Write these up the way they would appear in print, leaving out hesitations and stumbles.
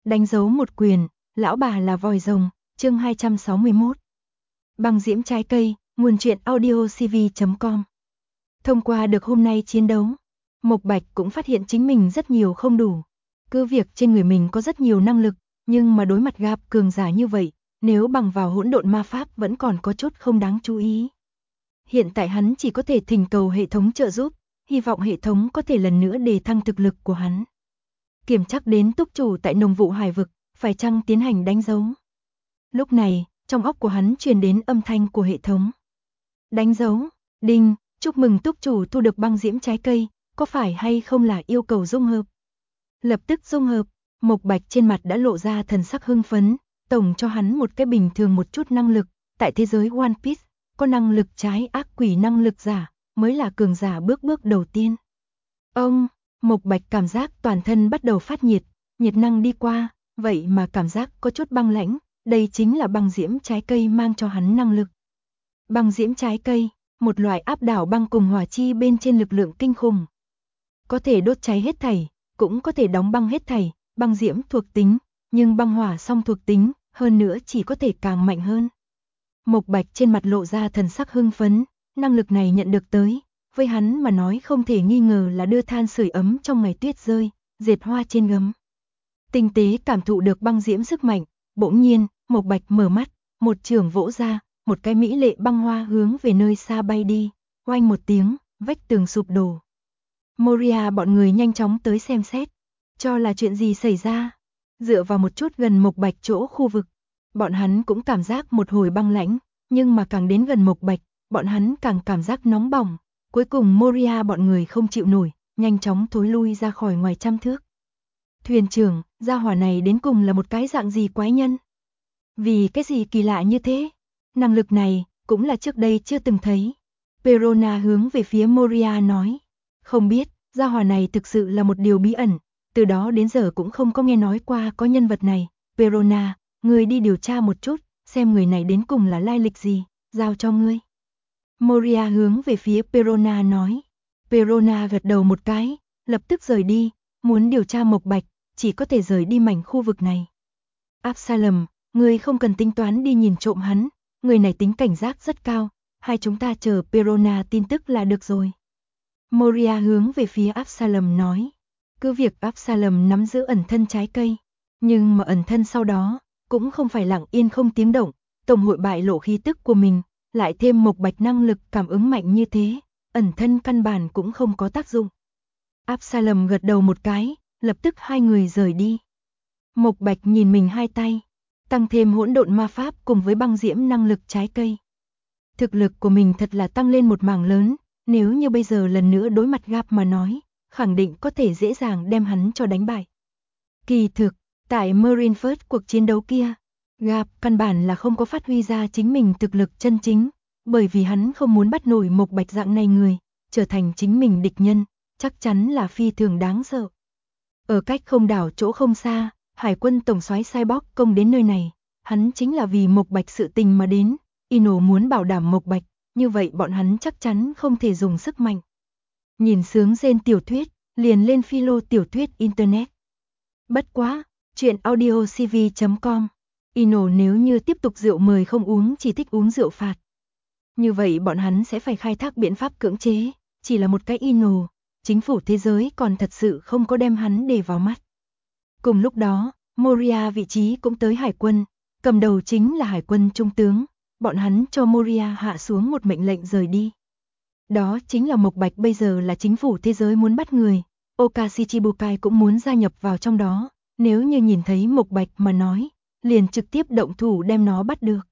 Đánh dấu một quyền, lão bà là vòi rồng, chương 261. Băng diễm trái cây, nguồn truyện audiocv.com. Thông qua được hôm nay chiến đấu, Mộc Bạch cũng phát hiện chính mình rất nhiều không đủ. Cứ việc trên người mình có rất nhiều năng lực, nhưng mà đối mặt gặp cường giả như vậy, nếu bằng vào hỗn độn ma pháp vẫn còn có chút không đáng chú ý. Hiện tại hắn chỉ có thể thỉnh cầu hệ thống trợ giúp, hy vọng hệ thống có thể lần nữa đề thăng thực lực của hắn. Kiểm chắc đến túc chủ tại Nồng Vụ Hải vực, phải chăng tiến hành đánh dấu. Lúc này, trong óc của hắn truyền đến âm thanh của hệ thống. Đánh dấu, đinh, chúc mừng túc chủ thu được băng diễm trái cây, có phải hay không là yêu cầu dung hợp. Lập tức dung hợp, Mộc Bạch trên mặt đã lộ ra thần sắc hưng phấn, tổng cho hắn một cái bình thường một chút năng lực, tại thế giới One Piece, có năng lực trái ác quỷ năng lực giả, mới là cường giả bước đầu tiên. Ông, Mộc Bạch cảm giác toàn thân bắt đầu phát nhiệt, nhiệt năng đi qua, vậy mà cảm giác có chút băng lãnh, đây chính là băng diễm trái cây mang cho hắn năng lực. Băng diễm trái cây, một loại áp đảo băng cùng hỏa chi bên trên lực lượng kinh khủng. Có thể đốt cháy hết thảy, cũng có thể đóng băng hết thảy, băng diễm thuộc tính, nhưng băng hỏa song thuộc tính, hơn nữa chỉ có thể càng mạnh hơn. Mộc Bạch trên mặt lộ ra thần sắc hưng phấn, năng lực này nhận được tới, với hắn mà nói không thể nghi ngờ là đưa than sưởi ấm trong ngày tuyết rơi, dệt hoa trên gấm. Tinh tế cảm thụ được băng diễm sức mạnh, bỗng nhiên, Mộc Bạch mở mắt, một chưởng vỗ ra, một cái mỹ lệ băng hoa hướng về nơi xa bay đi, oanh một tiếng, vách tường sụp đổ. Moria bọn người nhanh chóng tới xem xét, cho là chuyện gì xảy ra. Dựa vào một chút gần Mộc Bạch chỗ khu vực, bọn hắn cũng cảm giác một hồi băng lãnh, nhưng mà càng đến gần Mộc Bạch, bọn hắn càng cảm giác nóng bỏng. Cuối cùng Moria bọn người không chịu nổi, nhanh chóng thối lui ra khỏi ngoài trăm thước. Thuyền trưởng, gia hỏa này đến cùng là một cái dạng gì quái nhân? Vì cái gì kỳ lạ như thế? Năng lực này, cũng là trước đây chưa từng thấy. Perona hướng về phía Moria nói. Không biết, gia hỏa này thực sự là một điều bí ẩn, từ đó đến giờ cũng không có nghe nói qua có nhân vật này. Perona, người đi điều tra một chút, xem người này đến cùng là lai lịch gì, giao cho ngươi. Moria hướng về phía Perona nói. Perona gật đầu một cái, lập tức rời đi, muốn điều tra Mộc Bạch, chỉ có thể rời đi mảnh khu vực này. Absalom, ngươi không cần tính toán đi nhìn trộm hắn, người này tính cảnh giác rất cao, hai chúng ta chờ Perona tin tức là được rồi. Moria hướng về phía Absalom nói. Cứ việc Absalom nắm giữ ẩn thân trái cây, nhưng mà ẩn thân sau đó, cũng không phải lặng yên không tiếng động, tổng hội bại lộ khí tức của mình. Lại thêm Mộc Bạch năng lực cảm ứng mạnh như thế, ẩn thân căn bản cũng không có tác dụng. Absalom gật đầu một cái, lập tức hai người rời đi. Mộc Bạch nhìn mình hai tay, tăng thêm hỗn độn ma pháp cùng với băng diễm năng lực trái cây. Thực lực của mình thật là tăng lên một mảng lớn, nếu như bây giờ lần nữa đối mặt Gap mà nói, khẳng định có thể dễ dàng đem hắn cho đánh bại. Kỳ thực, tại Marineford cuộc chiến đấu kia, Gap căn bản là không có phát huy ra chính mình thực lực chân chính, bởi vì hắn không muốn bắt nổi Mộc Bạch dạng này người, trở thành chính mình địch nhân, chắc chắn là phi thường đáng sợ. Ở cách không đảo chỗ không xa, Hải quân tổng soái Cyborg công đến nơi này, hắn chính là vì Mộc Bạch sự tình mà đến, Ino muốn bảo đảm Mộc Bạch, như vậy bọn hắn chắc chắn không thể dùng sức mạnh. Nhìn sướng rên tiểu thuyết, liền lên philo tiểu thuyết internet. Bất quá, chuyện audiocv.com. Ino nếu như tiếp tục rượu mời không uống chỉ thích uống rượu phạt. Như vậy bọn hắn sẽ phải khai thác biện pháp cưỡng chế, chỉ là một cái Ino, chính phủ thế giới còn thật sự không có đem hắn để vào mắt. Cùng lúc đó, Moria vị trí cũng tới hải quân, cầm đầu chính là hải quân trung tướng, bọn hắn cho Moria hạ xuống một mệnh lệnh rời đi. Đó chính là Mộc Bạch bây giờ là chính phủ thế giới muốn bắt người, Okashichibukai cũng muốn gia nhập vào trong đó, nếu như nhìn thấy Mộc Bạch mà nói, liền trực tiếp động thủ đem nó bắt được.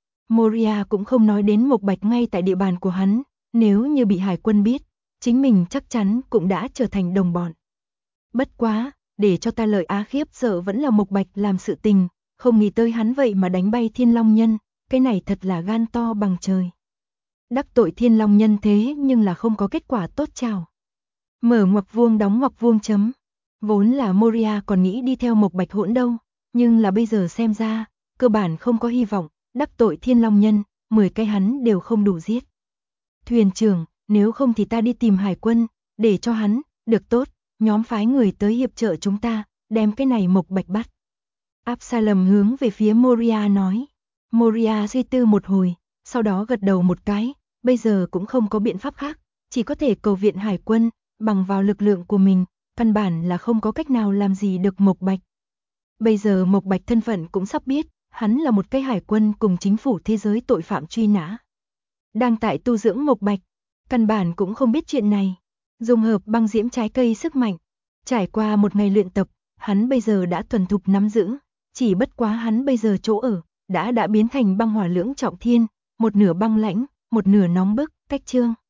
Moria cũng không nói đến Mộc Bạch ngay tại địa bàn của hắn, nếu như bị hải quân biết, chính mình chắc chắn cũng đã trở thành đồng bọn. Bất quá, để cho ta lợi á khiếp sợ vẫn là Mộc Bạch làm sự tình, không nghĩ tới hắn vậy mà đánh bay Thiên Long Nhân, cái này thật là gan to bằng trời. Đắc tội Thiên Long Nhân thế nhưng là không có kết quả tốt chào. Mở ngoặc vuông đóng ngoặc vuông chấm. Vốn là Moria còn nghĩ đi theo Mộc Bạch hỗn đâu, nhưng là bây giờ xem ra, cơ bản không có hy vọng, đắc tội Thiên Long Nhân, 10 cái hắn đều không đủ giết. Thuyền trưởng, nếu không thì ta đi tìm hải quân, để cho hắn, được tốt, nhóm phái người tới hiệp trợ chúng ta, đem cái này Mộc Bạch bắt. Absalom hướng về phía Moria nói. Moria suy tư một hồi, sau đó gật đầu một cái, bây giờ cũng không có biện pháp khác, chỉ có thể cầu viện hải quân, bằng vào lực lượng của mình, căn bản là không có cách nào làm gì được Mộc Bạch. Bây giờ Mộc Bạch thân phận cũng sắp biết, hắn là một cái hải quân cùng chính phủ thế giới tội phạm truy nã. Đang tại tu dưỡng Mộc Bạch, căn bản cũng không biết chuyện này. Dùng hợp băng diễm trái cây sức mạnh, trải qua một ngày luyện tập, hắn bây giờ đã thuần thục nắm giữ, chỉ bất quá hắn bây giờ chỗ ở, đã biến thành băng hỏa lưỡng trọng thiên, một nửa băng lãnh, một nửa nóng bức, cách trương.